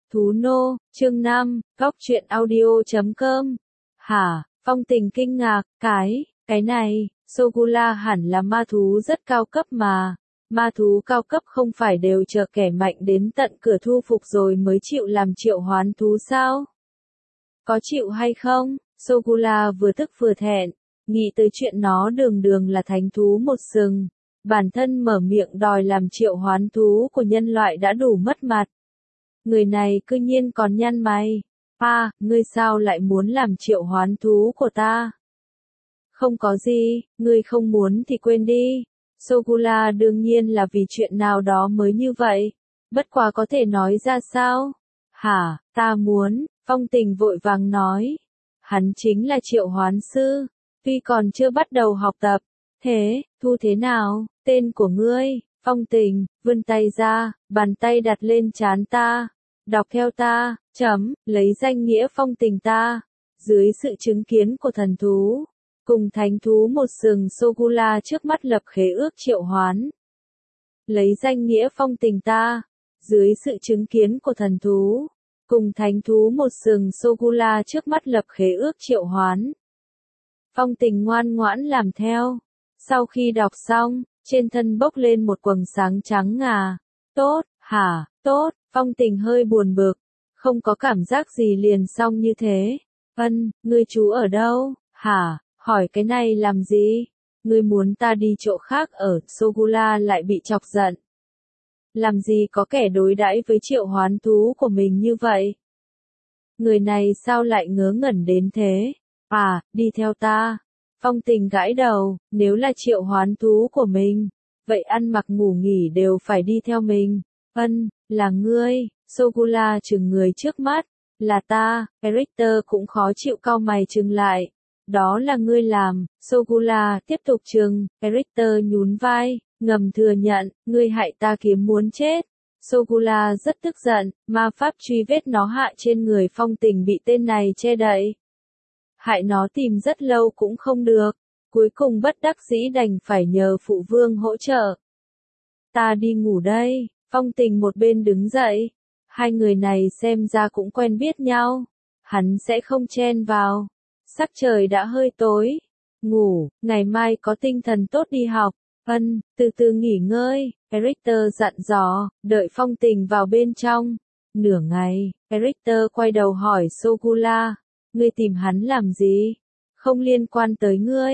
Thú nô, chương 5, góc truyện audio.com. Hả, Phong Tình kinh ngạc, cái này, Sogula hẳn là ma thú rất cao cấp mà. Ma thú cao cấp không phải đều chờ kẻ mạnh đến tận cửa thu phục rồi mới chịu làm triệu hoán thú sao? Có chịu hay không? Sogula vừa tức vừa thẹn, nghĩ tới chuyện nó đường đường là thánh thú một sừng. Bản thân mở miệng đòi làm triệu hoán thú của nhân loại đã đủ mất mặt. Người này cư nhiên còn nhăn mày. Ngươi sao lại muốn làm triệu hoán thú của ta? Không có gì, ngươi không muốn thì quên đi. Sogula đương nhiên là vì chuyện nào đó mới như vậy. Bất quá có thể nói ra sao? Hả, ta muốn, Phong Tình vội vàng nói. Hắn chính là triệu hoán sư, tuy còn chưa bắt đầu học tập. Thế, thu thế nào, tên của ngươi? Phong Tình, vươn tay ra, bàn tay đặt lên trán ta. Đọc theo ta, lấy danh nghĩa Phong Tình ta. Dưới sự chứng kiến của thần thú, cùng thánh thú một sừng Sogula trước mắt lập khế ước triệu hoán. Lấy danh nghĩa Phong Tình ta. Dưới sự chứng kiến của thần thú, cùng thánh thú một sừng Sogula trước mắt lập khế ước triệu hoán. Phong Tình ngoan ngoãn làm theo. Sau khi đọc xong, trên thân bốc lên một quầng sáng trắng ngà. Tốt, hả, tốt, Phong Tình hơi buồn bực. Không có cảm giác gì liền xong như thế. Ngươi trú ở đâu, hả, hỏi cái này làm gì? Ngươi muốn ta đi chỗ khác ở, Sogula lại bị chọc giận. Làm gì có kẻ đối đãi với triệu hoán thú của mình như vậy? Người này sao lại ngớ ngẩn đến thế? Đi theo ta. Phong Tình gãi đầu, nếu là triệu hoán thú của mình, vậy ăn mặc ngủ nghỉ đều phải đi theo mình. Là ngươi, Sogula trừng người trước mắt, là ta, Richter cũng khó chịu cau mày trừng lại. Đó là ngươi làm, Sogula tiếp tục trừng, Richter nhún vai, ngầm thừa nhận, ngươi hại ta kiếm muốn chết. Sogula rất tức giận, ma pháp truy vết nó hạ trên người Phong Tình bị tên này che đậy. Hại nó tìm rất lâu cũng không được, cuối cùng bất đắc dĩ đành phải nhờ phụ vương hỗ trợ. Ta đi ngủ đây, Phong Tình một bên đứng dậy. Hai người này xem ra cũng quen biết nhau. Hắn sẽ không chen vào. Sắc trời đã hơi tối. Ngủ, ngày mai có tinh thần tốt đi học. Từ từ nghỉ ngơi, Richter dặn dò, đợi Phong Tình vào bên trong. Nửa ngày, Richter quay đầu hỏi Sogula, ngươi tìm hắn làm gì? Không liên quan tới ngươi.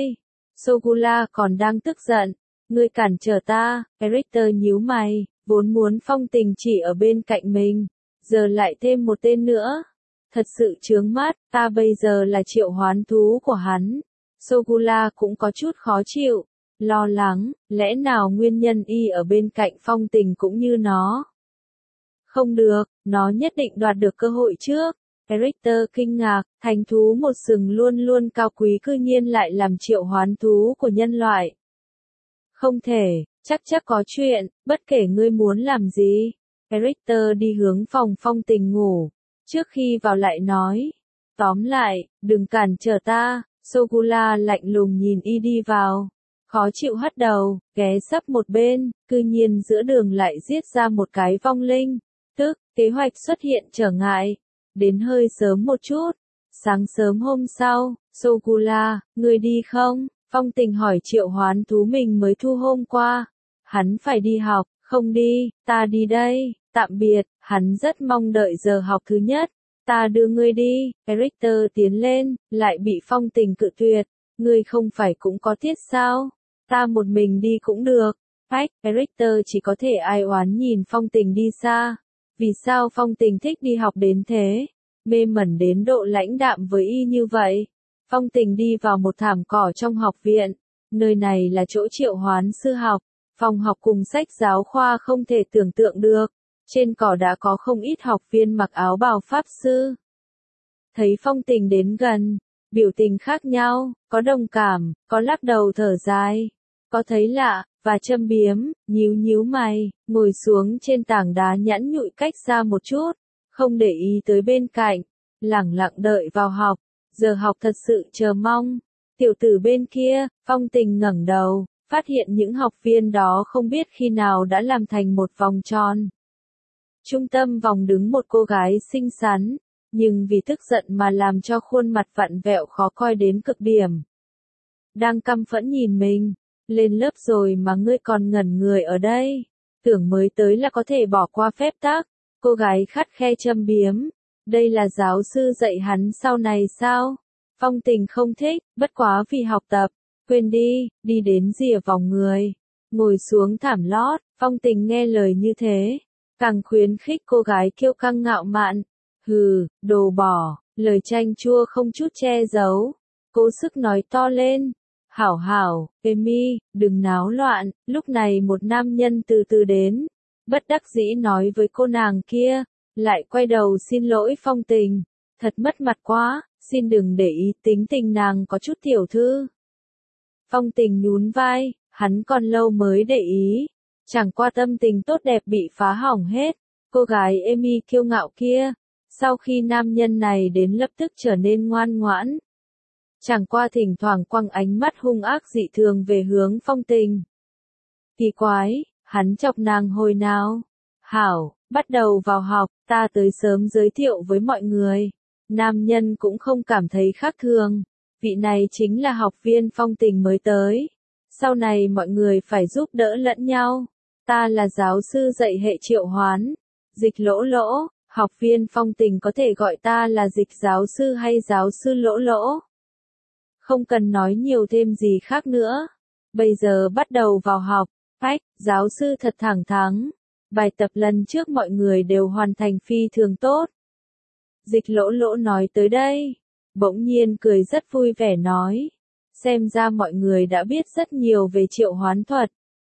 Sogula còn đang tức giận, ngươi cản trở ta. Richter nhíu mày, vốn muốn Phong Tình chỉ ở bên cạnh mình, giờ lại thêm một tên nữa. Thật sự chướng mắt, ta bây giờ là triệu hoán thú của hắn. Sogula cũng có chút khó chịu, lo lắng, lẽ nào nguyên nhân y ở bên cạnh Phong Tình cũng như nó? Không được, nó nhất định đoạt được cơ hội trước. Richter kinh ngạc, thánh thú một sừng luôn luôn cao quý cư nhiên lại làm triệu hoán thú của nhân loại. Không thể, chắc có chuyện, bất kể ngươi muốn làm gì. Richter đi hướng phòng Phong Tình ngủ, trước khi vào lại nói. Tóm lại, đừng cản trở ta. Sogula lạnh lùng nhìn y đi vào. Khó chịu hất đầu, ghé sấp một bên, cư nhiên giữa đường lại giết ra một cái vong linh. Kế hoạch xuất hiện trở ngại. Đến hơi sớm một chút. Sáng sớm hôm sau, Sogula, ngươi đi không? Phong Tình hỏi triệu hoán thú mình mới thu hôm qua. Hắn phải đi học, không đi, ta đi đây, tạm biệt. Hắn rất mong đợi giờ học thứ nhất. Ta đưa ngươi đi. Richter tiến lên, lại bị Phong Tình cự tuyệt. Ngươi không phải cũng có tiết sao? Ta một mình đi cũng được. Richter chỉ có thể ai oán nhìn Phong Tình đi xa. Vì sao Phong Tình thích đi học đến thế? Mê mẩn đến độ lãnh đạm với y như vậy. Phong Tình đi vào một thảm cỏ trong học viện. Nơi này là chỗ triệu hoán sư học. Phòng học cùng sách giáo khoa không thể tưởng tượng được. Trên cỏ đã có không ít học viên mặc áo bào pháp sư. Thấy Phong Tình đến gần, biểu tình khác nhau, có đồng cảm, có lắc đầu thở dài, có thấy lạ, và châm biếm, nhíu mày, ngồi xuống trên tảng đá nhẵn nhụi cách xa một chút, không để ý tới bên cạnh, lẳng lặng đợi vào học. Giờ học thật sự chờ mong. Tiểu tử bên kia, Phong Tình ngẩng đầu, phát hiện những học viên đó không biết khi nào đã làm thành một vòng tròn. Trung tâm vòng đứng một cô gái xinh xắn, nhưng vì tức giận mà làm cho khuôn mặt vặn vẹo khó coi đến cực điểm. Đang căm phẫn nhìn mình, lên lớp rồi mà ngươi còn ngẩn người ở đây, tưởng mới tới là có thể bỏ qua phép tắc, cô gái khắt khe châm biếm, đây là giáo sư dạy hắn sau này sao? Phong Tình không thích, bất quá vì học tập, quên đi, đi đến rìa vòng người, ngồi xuống thảm lót, Phong Tình nghe lời như thế, càng khuyến khích cô gái kiêu căng ngạo mạn, hừ, đồ bỏ, lời chanh chua không chút che giấu, cố sức nói to lên. Hảo hảo, Amy, đừng náo loạn, lúc này một nam nhân từ từ đến, bất đắc dĩ nói với cô nàng kia, lại quay đầu xin lỗi Phong Tình, thật mất mặt quá, xin đừng để ý tính tình nàng có chút tiểu thư. Phong Tình nhún vai, hắn còn lâu mới để ý, chẳng qua tâm tình tốt đẹp bị phá hỏng hết, cô gái Amy kiêu ngạo kia, sau khi nam nhân này đến lập tức trở nên ngoan ngoãn. Chẳng qua thỉnh thoảng quăng ánh mắt hung ác dị thường về hướng Phong Tình. Kỳ quái, hắn chọc nàng hồi nào? Hảo, bắt đầu vào học, ta tới sớm giới thiệu với mọi người. Nam nhân cũng không cảm thấy khác thường. Vị này chính là học viên Phong Tình mới tới. Sau này mọi người phải giúp đỡ lẫn nhau. Ta là giáo sư dạy hệ triệu hoán. Dịch Lỗ Lỗ, học viên Phong Tình có thể gọi ta là dịch giáo sư hay giáo sư Lỗ Lỗ. Không cần nói nhiều thêm gì khác nữa. Bây giờ bắt đầu vào học. Ách, giáo sư thật thẳng thắn. Bài tập lần trước mọi người đều hoàn thành phi thường tốt. Dịch Lỗ Lỗ nói tới đây. Bỗng nhiên cười rất vui vẻ nói. Xem ra mọi người đã biết rất nhiều về triệu hoán thuật.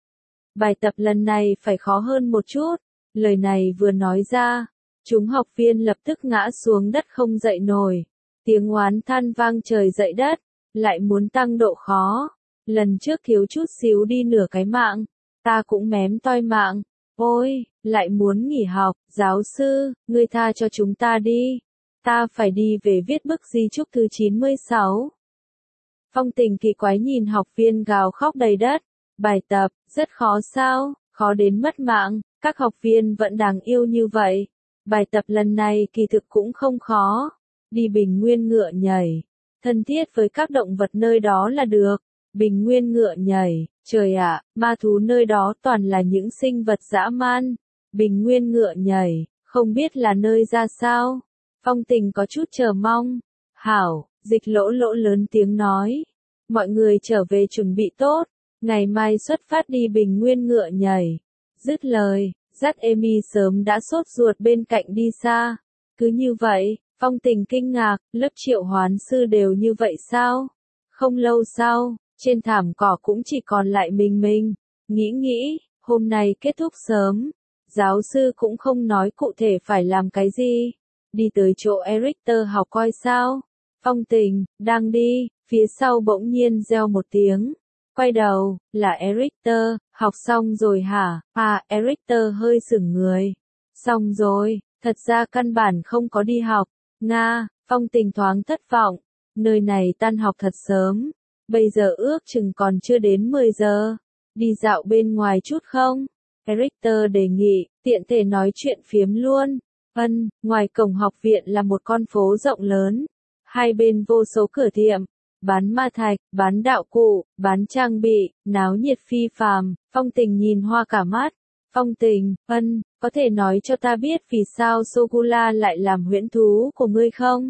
Bài tập lần này phải khó hơn một chút. Lời này vừa nói ra. Chúng học viên lập tức ngã xuống đất không dậy nổi. Tiếng oán than vang trời dậy đất. Lại muốn tăng độ khó. Lần trước thiếu chút xíu đi nửa cái mạng. Ta cũng mém toi mạng. Ôi, lại muốn nghỉ học. Giáo sư, ngươi tha cho chúng ta đi. Ta phải đi về viết bức di chúc thứ 96. Phong Tình kỳ quái nhìn học viên gào khóc đầy đất. Bài tập, rất khó sao, khó đến mất mạng, các học viên vẫn đáng yêu như vậy. Bài tập lần này kỳ thực cũng không khó. Đi bình nguyên ngựa nhảy. Thân thiết với các động vật nơi đó là được. Bình nguyên ngựa nhảy, trời ạ, ma thú nơi đó toàn là những sinh vật dã man. Bình nguyên ngựa nhảy, không biết là nơi ra sao. Phong Tình có chút chờ mong. Hảo, Dịch Lỗ Lỗ lớn tiếng nói. Mọi người trở về chuẩn bị tốt. Ngày mai xuất phát đi bình nguyên ngựa nhảy. Dứt lời, dắt Amy sớm đã sốt ruột bên cạnh đi xa. Cứ như vậy, Phong Tình kinh ngạc, lớp triệu hoán sư đều như vậy sao? Không lâu sau, trên thảm cỏ cũng chỉ còn lại mình. Nghĩ, hôm nay kết thúc sớm. Giáo sư cũng không nói cụ thể phải làm cái gì. Đi tới chỗ Erichter học coi sao. Phong Tình, đang đi, phía sau bỗng nhiên reo một tiếng. Quay đầu, là Erichter, học xong rồi hả? À, Erichter hơi sững người. Xong rồi, thật ra căn bản không có đi học. Nga, Phong Tình thoáng thất vọng. Nơi này tan học thật sớm. Bây giờ ước chừng còn chưa đến 10 giờ. Đi dạo bên ngoài chút không? Erichter đề nghị, tiện thể nói chuyện phiếm luôn. Ngoài cổng học viện là một con phố rộng lớn. Hai bên vô số cửa tiệm. Bán ma thạch, bán đạo cụ, bán trang bị, náo nhiệt phi phàm. Phong Tình nhìn hoa cả mắt. Phong Tình, có thể nói cho ta biết vì sao Sogula lại làm huyễn thú của ngươi không?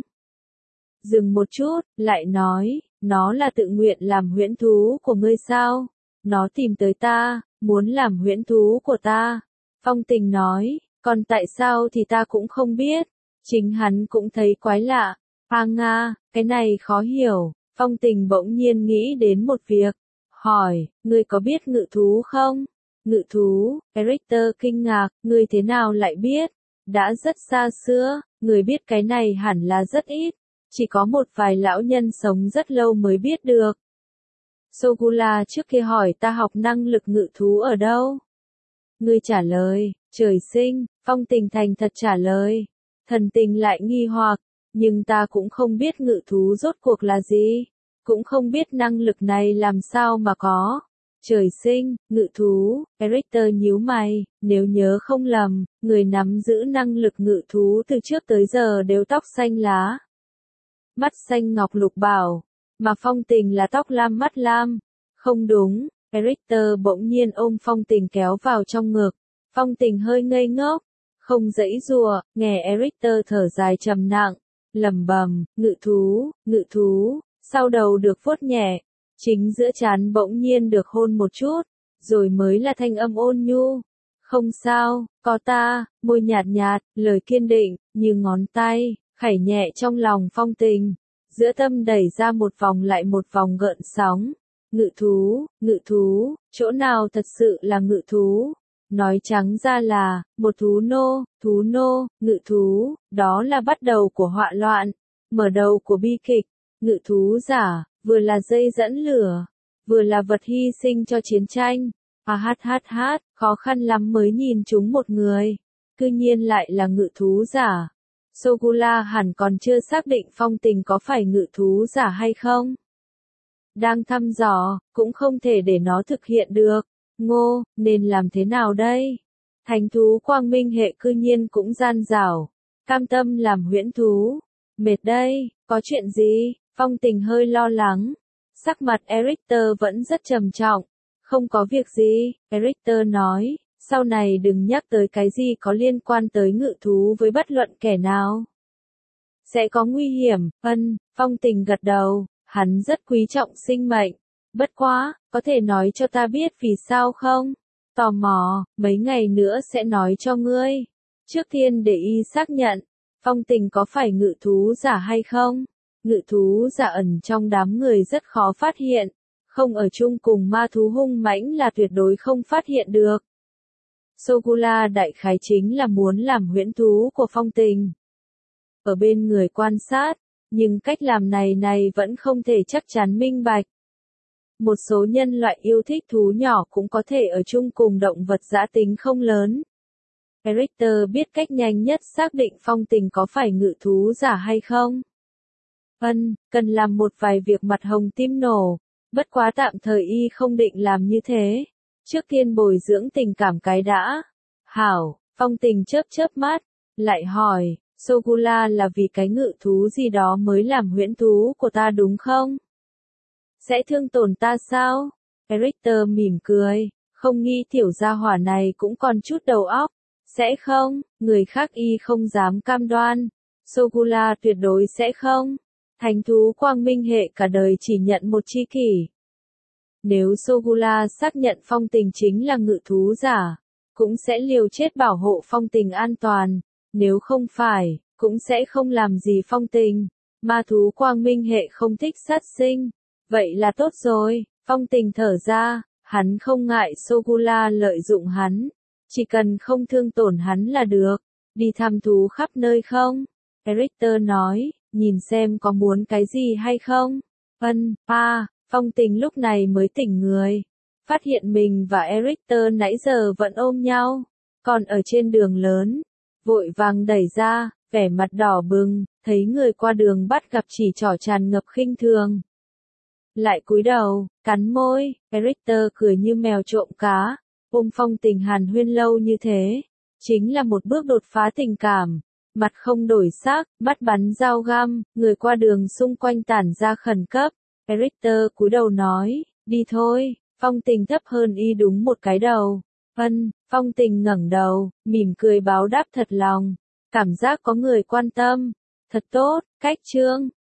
Dừng một chút, lại nói, nó là tự nguyện làm huyễn thú của ngươi sao? Nó tìm tới ta, muốn làm huyễn thú của ta. Phong Tình nói, còn tại sao thì ta cũng không biết. Chính hắn cũng thấy quái lạ. Nga, cái này khó hiểu. Phong Tình bỗng nhiên nghĩ đến một việc. Hỏi, ngươi có biết ngự thú không? Ngự thú, Erichter kinh ngạc, ngươi thế nào lại biết? Đã rất xa xưa, người biết cái này hẳn là rất ít. Chỉ có một vài lão nhân sống rất lâu mới biết được. Sogula trước kia hỏi ta học năng lực ngự thú ở đâu? Ngươi trả lời, trời sinh. Phong Tình thành thật trả lời. Thần Tình lại nghi hoặc, nhưng ta cũng không biết ngự thú rốt cuộc là gì. Cũng không biết năng lực này làm sao mà có. Trời sinh, ngự thú, Eric nhíu mày, nếu nhớ không lầm, người nắm giữ năng lực ngự thú từ trước tới giờ đều tóc xanh lá. Mắt xanh ngọc lục bảo, mà Phong Tình là tóc lam mắt lam. Không đúng, Eric bỗng nhiên ôm Phong Tình kéo vào trong ngực. Phong Tình hơi ngây ngốc, không giãy giụa, nghe Eric thở dài trầm nặng, lẩm bẩm, ngự thú, sau đầu được vuốt nhẹ, chính giữa trán bỗng nhiên được hôn một chút, rồi mới là thanh âm ôn nhu. Không sao, có ta, môi nhạt nhạt, lời kiên định, như ngón tay, khảy nhẹ trong lòng Phong Tình. Giữa tâm đẩy ra một vòng lại một vòng gợn sóng. Ngự thú, chỗ nào thật sự là ngự thú? Nói trắng ra là, một thú nô, ngự thú, đó là bắt đầu của họa loạn, mở đầu của bi kịch. Ngự thú giả, vừa là dây dẫn lửa, vừa là vật hy sinh cho chiến tranh. Khó khăn lắm mới nhìn chúng một người, cư nhiên lại là ngự thú giả. Sogula hẳn còn chưa xác định Phong Tình có phải ngự thú giả hay không. Đang thăm dò, cũng không thể để nó thực hiện được. Ngô, nên làm thế nào đây? Thánh thú quang minh hệ cư nhiên cũng gian dảo, cam tâm làm huyễn thú. Mệt đây, có chuyện gì? Phong Tình hơi lo lắng. Sắc mặt Eric vẫn rất trầm trọng. Không có việc gì, Eric nói, sau này đừng nhắc tới cái gì có liên quan tới ngự thú với bất luận kẻ nào. Sẽ có nguy hiểm, Phong Tình gật đầu, hắn rất quý trọng sinh mệnh. Bất quá, có thể nói cho ta biết vì sao không? Tò mò, mấy ngày nữa sẽ nói cho ngươi. Trước tiên để y xác nhận, Phong Tình có phải ngự thú giả hay không? Ngự thú giả ẩn trong đám người rất khó phát hiện, không ở chung cùng ma thú hung mãnh là tuyệt đối không phát hiện được. Sogula đại khái chính là muốn làm huyễn thú của Phong Tình. Ở bên người quan sát, nhưng cách làm này vẫn không thể chắc chắn minh bạch. Một số nhân loại yêu thích thú nhỏ cũng có thể ở chung cùng động vật dã tính không lớn. Eric biết cách nhanh nhất xác định Phong Tình có phải ngự thú giả hay không. Cần làm một vài việc mặt hồng tim nổ, bất quá tạm thời y không định làm như thế. Trước tiên bồi dưỡng tình cảm cái đã. Hảo, Phong Tình chớp mắt, lại hỏi, Sogula là vì cái ngự thú gì đó mới làm huyễn thú của ta đúng không? Sẽ thương tổn ta sao? Eric mỉm cười, không nghĩ tiểu gia hỏa này cũng còn chút đầu óc. Sẽ không, người khác y không dám cam đoan. Sogula tuyệt đối sẽ không. Thánh thú quang minh hệ cả đời chỉ nhận một chi kỷ. Nếu Sogula xác nhận Phong Tình chính là ngự thú giả, cũng sẽ liều chết bảo hộ Phong Tình an toàn. Nếu không phải, cũng sẽ không làm gì Phong Tình. Ma thú quang minh hệ không thích sát sinh. Vậy là tốt rồi, Phong Tình thở ra, hắn không ngại Sogula lợi dụng hắn. Chỉ cần không thương tổn hắn là được. Đi thăm thú khắp nơi không? Eric nói, nhìn xem có muốn cái gì hay không? Phong Tình lúc này mới tỉnh người. Phát hiện mình và Eric nãy giờ vẫn ôm nhau. Còn ở trên đường lớn, vội vàng đẩy ra, vẻ mặt đỏ bừng, thấy người qua đường bắt gặp chỉ trỏ tràn ngập khinh thường. Lại cúi đầu, cắn môi, Eric cười như mèo trộm cá, ôm Phong Tình hàn huyên lâu như thế. Chính là một bước đột phá tình cảm. Mặt không đổi sắc, mắt bắn dao găm, người qua đường xung quanh tản ra khẩn cấp. Eric cúi đầu nói, đi thôi. Phong Tình thấp hơn y đúng một cái đầu. Phong Tình ngẩng đầu, mỉm cười báo đáp thật lòng. Cảm giác có người quan tâm. Thật tốt, cách chương.